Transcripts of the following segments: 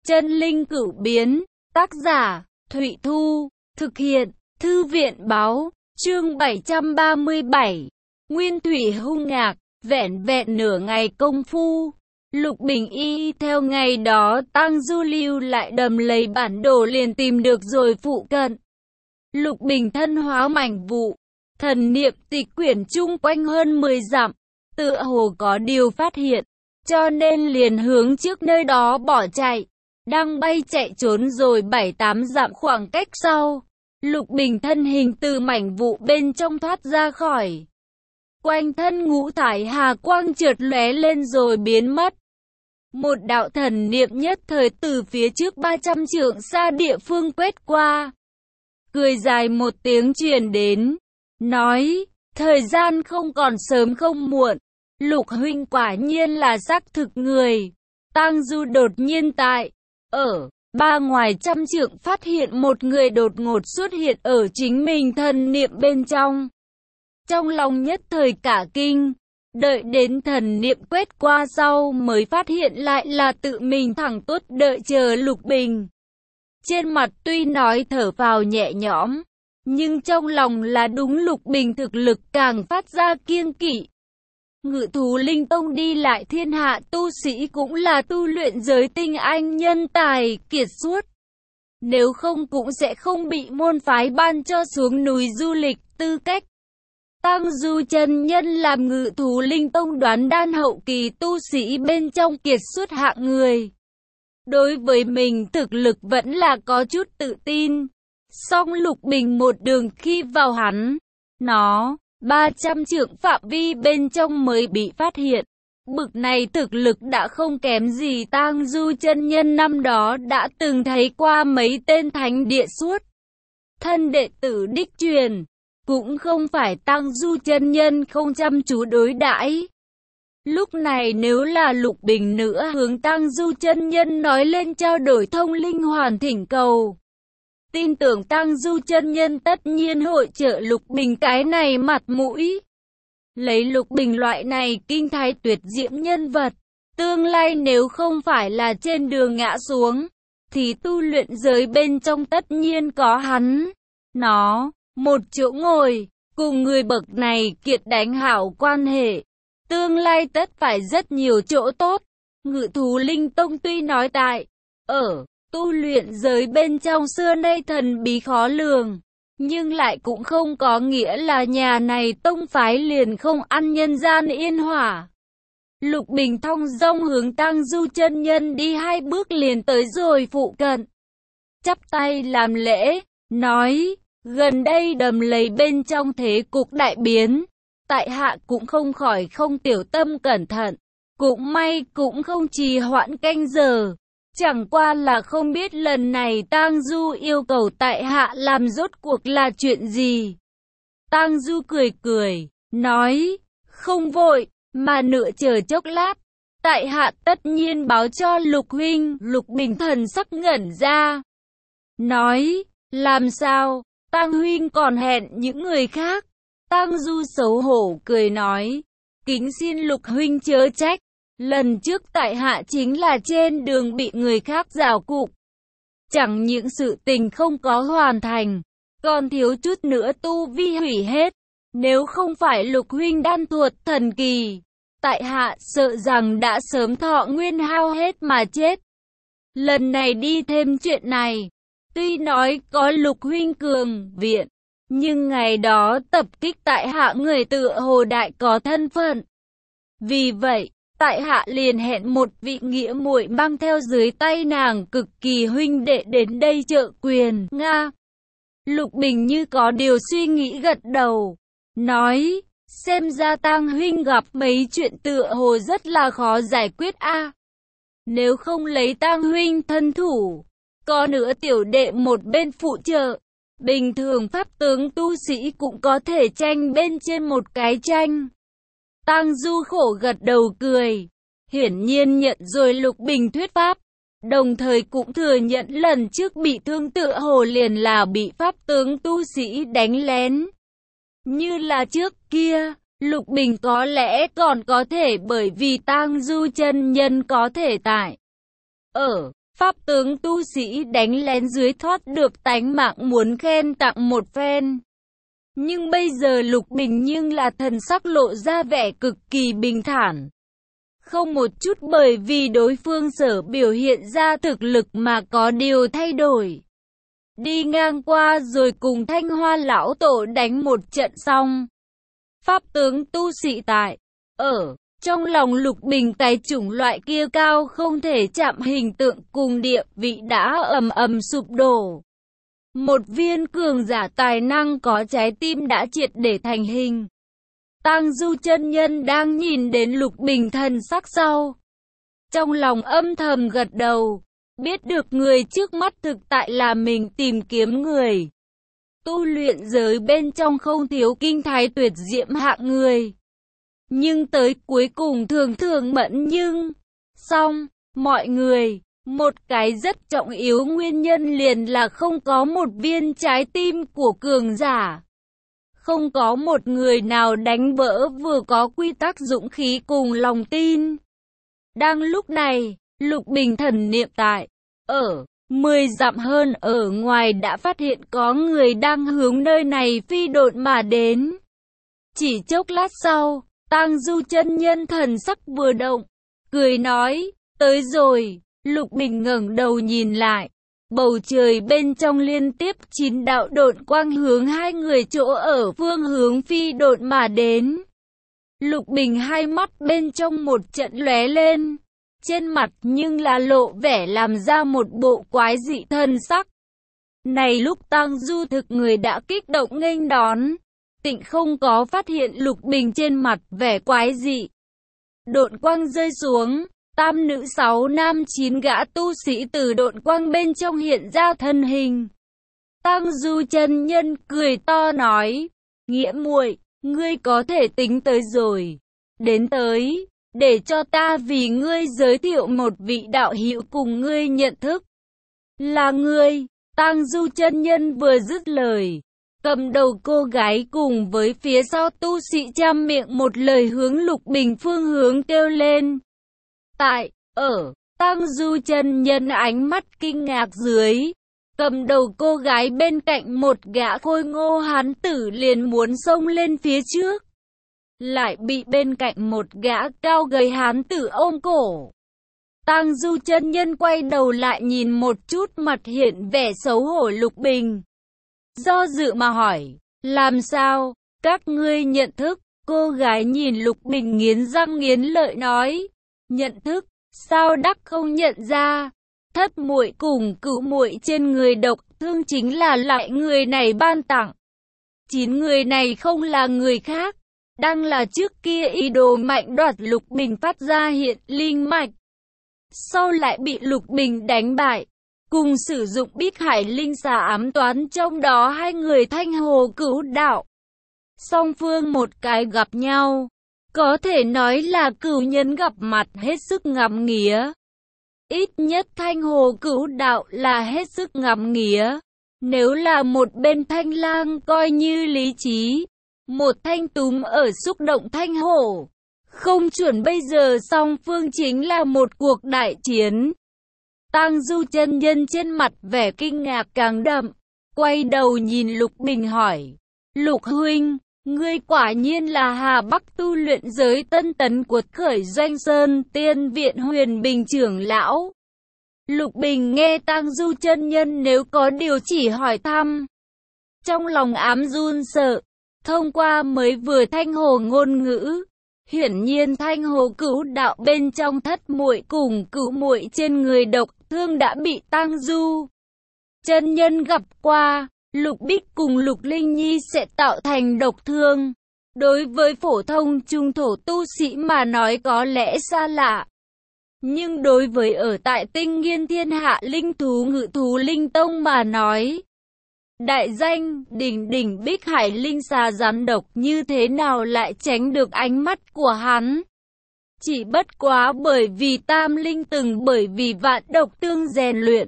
Chân linh cửu biến, tác giả, Thụy Thu, thực hiện, Thư viện báo, chương 737, Nguyên Thủy hung ngạc, vẻn vẹn nửa ngày công phu. Lục Bình y theo ngày đó Tang Du lưu lại đầm lầy bản đồ liền tìm được rồi phụ cận. Lục Bình thân hóa mảnh vụ, thần niệm tịch quyển chung quanh hơn 10 dặm, tựa hồ có điều phát hiện, cho nên liền hướng trước nơi đó bỏ chạy. Đang bay chạy trốn rồi 7-8 dặm khoảng cách sau, Lục Bình thân hình từ mảnh vụ bên trong thoát ra khỏi. Quanh thân ngũ thải hà quang chợt lóe lên rồi biến mất. Một đạo thần niệm nhất thời từ phía trước 300 trượng xa địa phương quét qua. Cười dài một tiếng truyền đến, nói, thời gian không còn sớm không muộn, Lục huynh quả nhiên là xác thực người. Tang Du đột nhiên ở ngoài trăm trượng phát hiện một người đột ngột xuất hiện ở chính mình thần niệm bên trong. Trong lòng nhất thời cả kinh, đợi đến thần niệm quét qua sau mới phát hiện lại là tự mình thẳng tốt đợi chờ Lục Bình. Trên mặt tuy nói thở vào nhẹ nhõm, nhưng trong lòng là đúng Lục Bình thực lực càng phát ra kiêng kỵ. Ngự thú linh tông đi lại thiên hạ tu sĩ cũng là tu luyện giới tinh anh nhân tài kiệt xuất. Nếu không cũng sẽ không bị môn phái ban cho xuống núi du lịch tư cách. Tang Du chân nhân làm ngự thú linh tông đoán đan hậu kỳ tu sĩ bên trong kiệt xuất hạng người. Đối với mình thực lực vẫn là có chút tự tin. Song Lục Bình một đường khi vào hắn, 300 trượng phạm vi bên trong mới bị phát hiện. Bực này thực lực đã không kém gì Tang Du chân nhân năm đó đã từng thấy qua mấy tên thánh địa suốt. Thân đệ tử đích truyền, cũng không phải Tang Du chân nhân không chăm chú đối đãi. Lúc này nếu là Lục Bình nữa hướng Tang Du chân nhân nói lên trao đổi thông linh hoàn thỉnh cầu, tin tưởng Tang Du chân nhân tất nhiên hội trợ Lục Bình cái này mặt mũi. Lấy Lục Bình loại này kinh thái tuyệt diễm nhân vật, tương lai nếu không phải là trên đường ngã xuống, thì tu luyện giới bên trong tất nhiên có hắn. Một chỗ ngồi, cùng người bậc này kiệt đánh hảo quan hệ, tương lai tất phải rất nhiều chỗ tốt. Ngự thú linh tông tuy nói tu luyện giới bên trong xưa nay thần bí khó lường, nhưng lại cũng không có nghĩa là nhà này tông phái liền không ăn nhân gian yên hỏa. Lục Bình thong dong hướng Tang Du chân nhân đi 2 bước liền tới rồi phụ cận. Chắp tay làm lễ, nói, gần đây đầm lầy bên trong thế cục đại biến, tại hạ cũng không khỏi không tiểu tâm cẩn thận, cũng may cũng không trì hoãn canh giờ. Chẳng qua là không biết lần này Tang Du yêu cầu tại hạ làm rốt cuộc là chuyện gì. Tang Du cười, nói, không vội, mà nửa chờ chốc lát, tại hạ tất nhiên báo cho Lục huynh. Lục Bình thần sắc ngẩn ra, nói, làm sao, Tang huynh còn hẹn những người khác. Tang Du xấu hổ cười nói, kính xin Lục huynh chớ trách. Lần trước tại hạ chính là trên đường bị người khác giảo cục. Chẳng những sự tình không có hoàn thành, còn thiếu chút nữa tu vi hủy hết. Nếu không phải Lục huynh đan thuật thần kỳ, tại hạ sợ rằng đã sớm thọ nguyên hao hết mà chết. Lần này đi thêm chuyện này, tuy nói có Lục huynh cường viện, nhưng ngày đó tập kích tại hạ người tựa hồ đại có thân phận. Vì vậy, tại hạ liền hẹn một vị nghĩa muội mang theo dưới tay nàng cực kỳ huynh đệ đến đây trợ quyền. Nga. Lục Bình như có điều suy nghĩ gật đầu, nói, xem ra Tang huynh gặp mấy chuyện tựa hồ rất là khó giải quyết a. Nếu không lấy Tang huynh thân thủ, có nữa tiểu đệ một bên phụ trợ, bình thường pháp tướng tu sĩ cũng có thể tranh bên trên một cái tranh. Tang Du khổ gật đầu cười, hiển nhiên nhận rồi Lục Bình thuyết pháp, đồng thời cũng thừa nhận lần trước bị thương tựa hồ liền là bị pháp tướng tu sĩ đánh lén. Như là trước kia, Lục Bình có lẽ còn có thể bởi vì Tang Du chân nhân có thể tại Pháp tướng tu sĩ đánh lén dưới thoát được tánh mạng muốn khen tặng một phen. Nhưng bây giờ Lục Bình nhưng là thần sắc lộ ra vẻ cực kỳ bình thản. Không một chút bởi vì đối phương sở biểu hiện ra thực lực mà có điều thay đổi. Đi ngang qua rồi cùng Thanh Hoa lão tổ đánh một trận xong. Pháp tướng tu sĩ tại, trong lòng Lục Bình cái chủng loại kia cao không thể chạm hình tượng cùng địa vị đã ầm ầm sụp đổ. Một viên cường giả tài năng có trái tim đã triệt để thành hình. Tang Du chân nhân đang nhìn đến Lục Bình thần sắc sau. Trong lòng âm thầm gật đầu, biết được người trước mắt thực tại là mình tìm kiếm người. Tu luyện giới bên trong không thiếu kinh thái tuyệt diễm hạng người. Nhưng tới cuối cùng thường thường mẫn nhưng. Xong, mọi người, một cái rất trọng yếu nguyên nhân liền là không có một viên trái tim của cường giả. Không có một người nào đánh vỡ vừa có quy tắc dũng khí cùng lòng tin. Đang lúc này, Lục Bình thần niệm tại, 10 dặm hơn ở ngoài đã phát hiện có người đang hướng nơi này phi độn mà đến. Chỉ chốc lát sau, Tang Du chân nhân thần sắc vừa động, cười nói, tới rồi. Lục Bình ngẩng đầu nhìn lại, bầu trời bên trong liên tiếp 9 đạo độn quang hướng hai người chỗ ở phương hướng phi độn mà đến. Lục Bình hai mắt bên trong một trận lóe lên, trên mặt nhưng là lộ vẻ làm ra một bộ quái dị thân sắc. Này lúc Tang Du thực người đã kích động nghênh đón, tịnh không có phát hiện Lục Bình trên mặt vẻ quái dị. Độn quang rơi xuống, 8 nữ 6 nam 9 gã tu sĩ từ độn quang bên trong hiện ra thân hình. Tang Du chân nhân cười to nói, Nghĩa muội, ngươi có thể tính tới rồi. Đến tới, để cho ta vì ngươi giới thiệu một vị đạo hữu cùng ngươi nhận thức. Là ngươi. Tang Du chân nhân vừa dứt lời, cầm đầu cô gái cùng với phía sau tu sĩ chăm miệng một lời hướng Lục Bình phương hướng kêu lên. Tại, Tang Du chân nhân ánh mắt kinh ngạc dưới, cầm đầu cô gái bên cạnh một gã khôi ngô hán tử liền muốn xông lên phía trước. Lại bị bên cạnh một gã cao gầy hán tử ôm cổ. Tang Du chân nhân quay đầu lại nhìn một chút mặt hiện vẻ xấu hổ Lục Bình. Do dự mà hỏi, làm sao, các ngươi nhận thức? Cô gái nhìn Lục Bình nghiến răng nghiến lợi nói, nhận thức, sao đắc không nhận ra? Thất muội cùng cửu muội trên người độc thương chính là lại người này ban tặng. 9 người này không là người khác, đang là trước kia ý đồ mạnh đoạt Lục Bình phát ra hiện linh mạch. Sau lại bị Lục Bình đánh bại, cùng sử dụng Bích Hải linh xà ám toán trong đó hai người Thanh Hồ Cửu đạo. Song phương một cái gặp nhau, có thể nói là cửu nhân gặp mặt hết sức ngắm nghía. Ít nhất Thanh Hồ Cửu đạo là hết sức ngắm nghía. Nếu là một bên Thanh Lang coi như lý trí, một thanh túm ở xúc động Thanh Hổ. Không chuẩn bây giờ song phương chính là một cuộc đại chiến. Tang Du chân nhân trên mặt vẻ kinh ngạc càng đậm, quay đầu nhìn Lục Bình hỏi, Lục huynh, ngươi quả nhiên là Hà Bắc tu luyện giới tân tấn cuột khởi Doanh Sơn Tiên Viện Huyền Bình trưởng lão. Lục Bình nghe Tang Du chân nhân nếu có điều chỉ hỏi thăm, trong lòng ám run sợ. Thông qua mới vừa Thanh Hồ ngôn ngữ, hiển nhiên Thanh Hồ Cửu đạo bên trong thất muội cùng cửu muội trên người độc thương đã bị Tang Du chân nhân gặp qua. Lục Bích cùng Lục Linh Nhi sẽ tạo thành độc thương. Đối với phổ thông trung thổ tu sĩ mà nói có lẽ xa lạ. Nhưng đối với ở tại Tinh Nghiên Thiên Hạ linh thú ngự thú linh tông mà nói, đại danh đỉnh đỉnh Bích Hải linh xà rắn độc như thế nào lại tránh được ánh mắt của hắn. Chỉ bất quá bởi vì tam linh từng bởi vì vạn độc tương rèn luyện,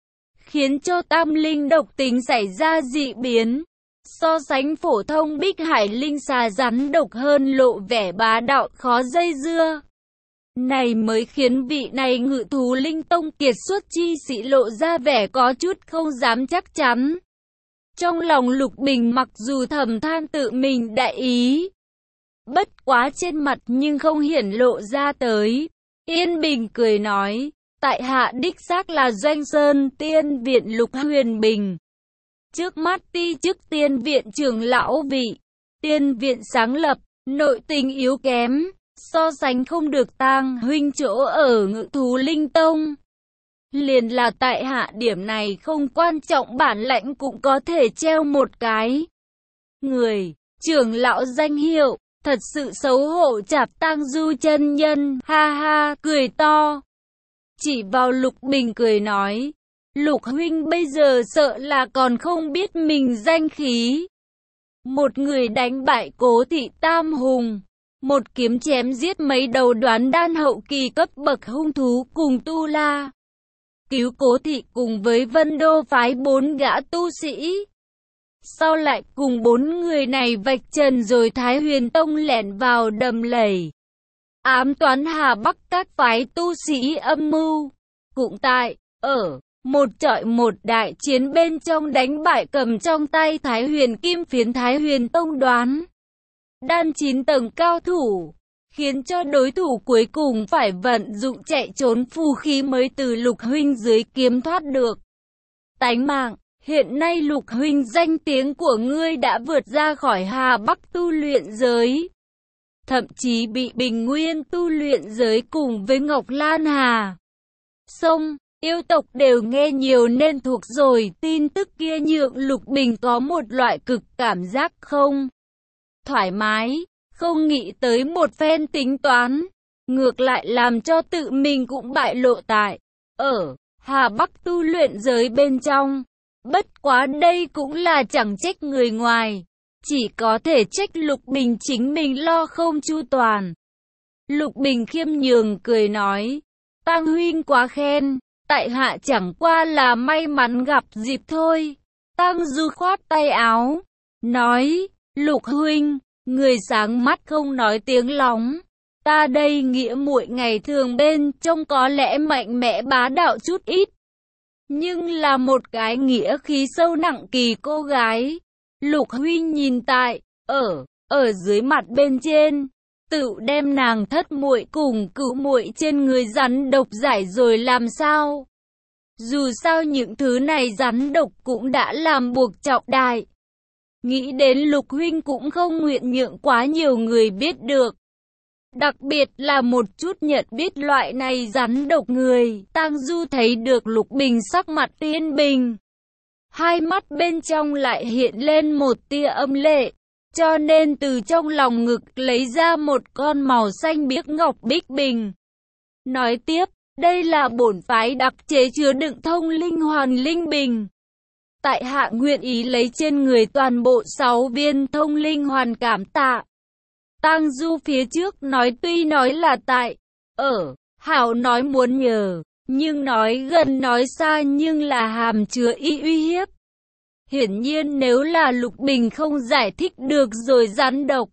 khiến cho tam linh độc tính xảy ra dị biến. So sánh phổ thông Bích Hải linh xà rắn độc hơn lộ vẻ bá đạo khó dây dưa. này mới khiến vị này Ngự Thú Linh Tông kiệt xuất chi sĩ lộ ra vẻ có chút không dám chắc chắn. Trong lòng Lục Bình mặc dù thầm than tự mình đại ý, bất quá trên mặt nhưng không hiển lộ ra tới. Yên Bình cười nói, tại hạ đích xác là Doanh Sơn Tiên Viện Lục Huyền Bình. Trước mắt ti chức Tiên Viện trưởng lão vị. Tiên Viện sáng lập, nội tình yếu kém, so sánh không được Tang huynh chỗ ở Ngự Thú Linh Tông. Liền là tại hạ điểm này không quan trọng, bản lãnh cũng có thể treo một cái người trưởng lão danh hiệu, thật sự xấu hổ. Chạp Tang Du chân nhân ha ha cười to, chỉ vào Lục Bình cười nói, Lục huynh bây giờ sợ là còn không biết mình danh khí. Một người đánh bại Cố Thị Tam Hùng, một kiếm chém giết mấy đầu đoán đan hậu kỳ cấp bậc hung thú, cùng Tu La cứu Cố Thị cùng với Vân Đô phái 4 gã tu sĩ. Sau lại cùng 4 người này vạch trần rồi Thái Huyền Tông lẻn vào đầm lầy, ám toán Hà Bắc các phái tu sĩ âm mưu. Cũng tại ở một trọi một đại chiến bên trong đánh bại cầm trong tay Thái Huyền Kim Phiến Thái Huyền Tông đoán đan 9 tầng cao thủ, khiến cho đối thủ cuối cùng phải vận dụng chạy trốn phù khí mới từ Lục huynh dưới kiếm thoát được tánh mạng. Hiện nay Lục huynh danh tiếng của ngươi đã vượt ra khỏi Hà Bắc tu luyện giới, thậm chí bị Bình Nguyên tu luyện giới cùng với Ngọc Lan Hà Sông yêu tộc đều nghe nhiều nên thuộc rồi. Tin tức kia nhượng Lục Bình có một loại cực cảm giác không thoải mái, không nghĩ tới một phen tính toán, ngược lại làm cho tự mình cũng bại lộ tại ở Hà Bắc tu luyện giới bên trong. Bất quá đây cũng là chẳng trách người ngoài, chỉ có thể trách Lục Bình chính mình lo không chu toàn. Lục Bình khiêm nhường cười nói, Tang huynh quá khen, tại hạ chẳng qua là may mắn gặp dịp thôi. Tang Du khoát tay áo, nói, Lục huynh, người sáng mắt không nói tiếng lóng. Ta đây nghĩa muội ngày thường bên trông có lẽ mạnh mẽ bá đạo chút ít, nhưng là một cái nghĩa khí sâu nặng kỳ cô gái. Lục huynh nhìn tại ở dưới mặt bên trên, tự đem nàng thất muội cùng cữu muội trên người rắn độc giải rồi làm sao? Dù sao những thứ này rắn độc cũng đã làm buộc trọng đại. Nghĩ đến Lục huynh cũng không nguyện nhượng quá nhiều người biết được. Đặc biệt là một chút nhận biết loại này rắn độc người. Tang Du thấy được Lục Bình sắc mặt yên bình, hai mắt bên trong lại hiện lên một tia âm lệ, cho nên từ trong lòng ngực lấy ra một con màu xanh biếc ngọc bích bình. Nói tiếp, đây là bổn phái đặc chế chứa đựng thông linh hoàn linh bình. Tại hạ nguyện ý lấy trên người toàn bộ 6 viên thông linh hoàn cảm tạ. Tang Du phía trước nói tuy nói là tại ở hảo nói muốn nhờ, nhưng nói gần nói xa nhưng là hàm chứa ý uy hiếp. Hiển nhiên nếu là Lục Bình không giải thích được rồi rắn độc,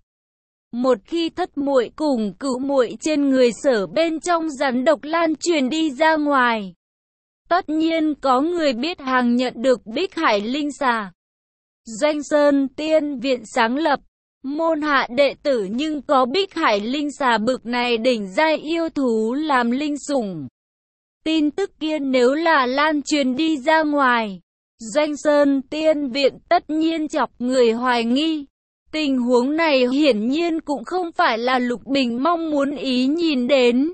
một khi thất muội cùng cữu muội trên người sở bên trong rắn độc lan truyền đi ra ngoài, tất nhiên có người biết hàng nhận được Bích Hải Linh Xà. Doanh Sơn Tiên Viện sáng lập, môn hạ đệ tử nhưng có Bích Hải Linh Xà bực này đỉnh giai yêu thú làm linh sủng. Tin tức kia nếu là lan truyền đi ra ngoài, Doanh Sơn Tiên Viện tất nhiên chọc người hoài nghi. Tình huống này hiển nhiên cũng không phải là Lục Bình mong muốn ý nhìn đến.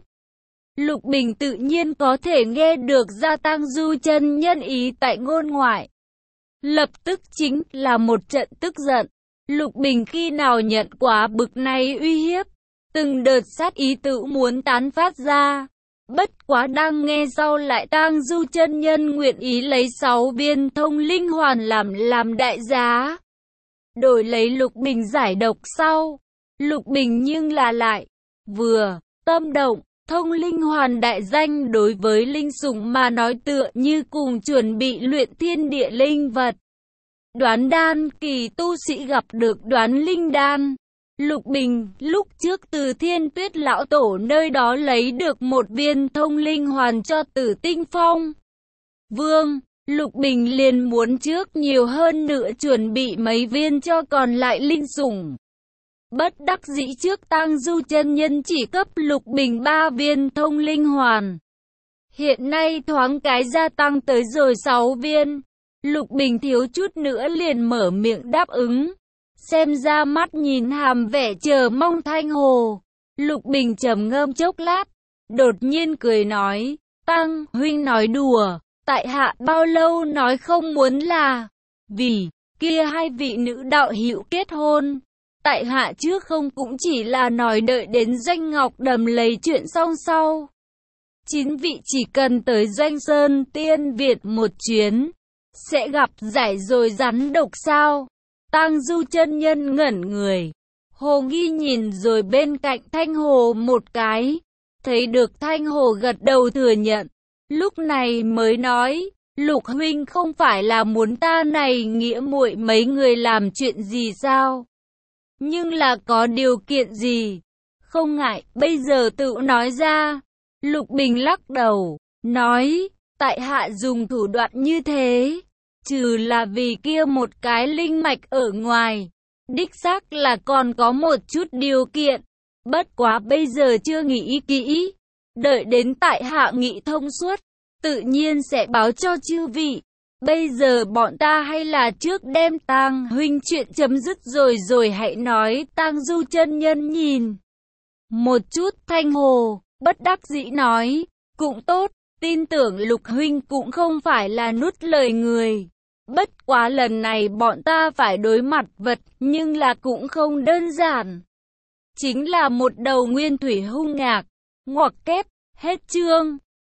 Lục Bình tự nhiên có thể nghe được ra Tang Du chân nhân ý tại ngôn ngoại. Lập tức chính là một trận tức giận. Lục Bình khi nào nhận quá bực này uy hiếp, từng đợt sát ý tự muốn tán phát ra. Bất quá đang nghe sau lại Tang Du chân nhân nguyện ý lấy 6 viên thông linh hoàn làm đại giá, đổi lấy Lục Bình giải độc sau. Lục Bình nhưng là lại vừa tâm động. Thông linh hoàn đại danh đối với linh sủng mà nói tựa như cùng chuẩn bị luyện thiên địa linh vật. Đoán đan kỳ tu sĩ gặp được đoán linh đan, Lục Bình lúc trước từ Thiên Tuyết lão tổ nơi đó lấy được một viên thông linh hoàn cho Tử Tinh Phong Vương. Lục Bình liền muốn trước nhiều hơn nữa chuẩn bị mấy viên cho còn lại linh sủng. Bất đắc dĩ trước Tang Du chân nhân chỉ cấp Lục Bình 3 viên thông linh hoàn. Hiện nay thoáng cái gia tăng tới rồi 6 viên. Lục Bình thiếu chút nữa liền mở miệng đáp ứng. Xem ra mắt nhìn hàm vẻ chờ mong Thanh Hồ. Lục Bình trầm ngâm chốc lát, đột nhiên cười nói, Tăng huynh nói đùa, tại hạ bao lâu nói không muốn là vì kia hai vị nữ đạo hữu kết hôn. Tại hạ trước không cũng chỉ là nói đợi đến Doanh Ngọc Đầm lấy chuyện xong sau. 9 vị chỉ cần tới Doanh Sơn Tiên Việt một chuyến, sẽ gặp giải rồi rắn độc sao? Tang Du chân nhân ngẩn người, Hồ Nghi nhìn rồi bên cạnh Thanh Hồ một cái, thấy được Thanh Hồ gật đầu thừa nhận, lúc này mới nói, Lục huynh không phải là muốn ta này nghĩa muội mấy người làm chuyện gì sao? Nhưng là có điều kiện gì? Không ngại, bây giờ tự nói ra. Lục Bình lắc đầu, nói, tại hạ dùng thủ đoạn như thế, trừ là vì kia một cái linh mạch ở ngoài, đích xác là còn có một chút điều kiện, bất quá bây giờ chưa nghĩ kỹ, đợi đến tại hạ nghĩ thông suốt, tự nhiên sẽ báo cho chư vị. Bây giờ bọn ta hay là trước đem Tang huynh chuyện chấm dứt rồi hãy nói. Tang Du chân nhân nhìn một chút Thanh Hồ, bất đắc dĩ nói, cũng tốt, tin tưởng Lục huynh cũng không phải là nuốt lời người. Bất quá lần này bọn ta phải đối mặt vật, nhưng là cũng không đơn giản. Chính là một đầu nguyên thủy hung ngạc, ngoặc kép, hết chương.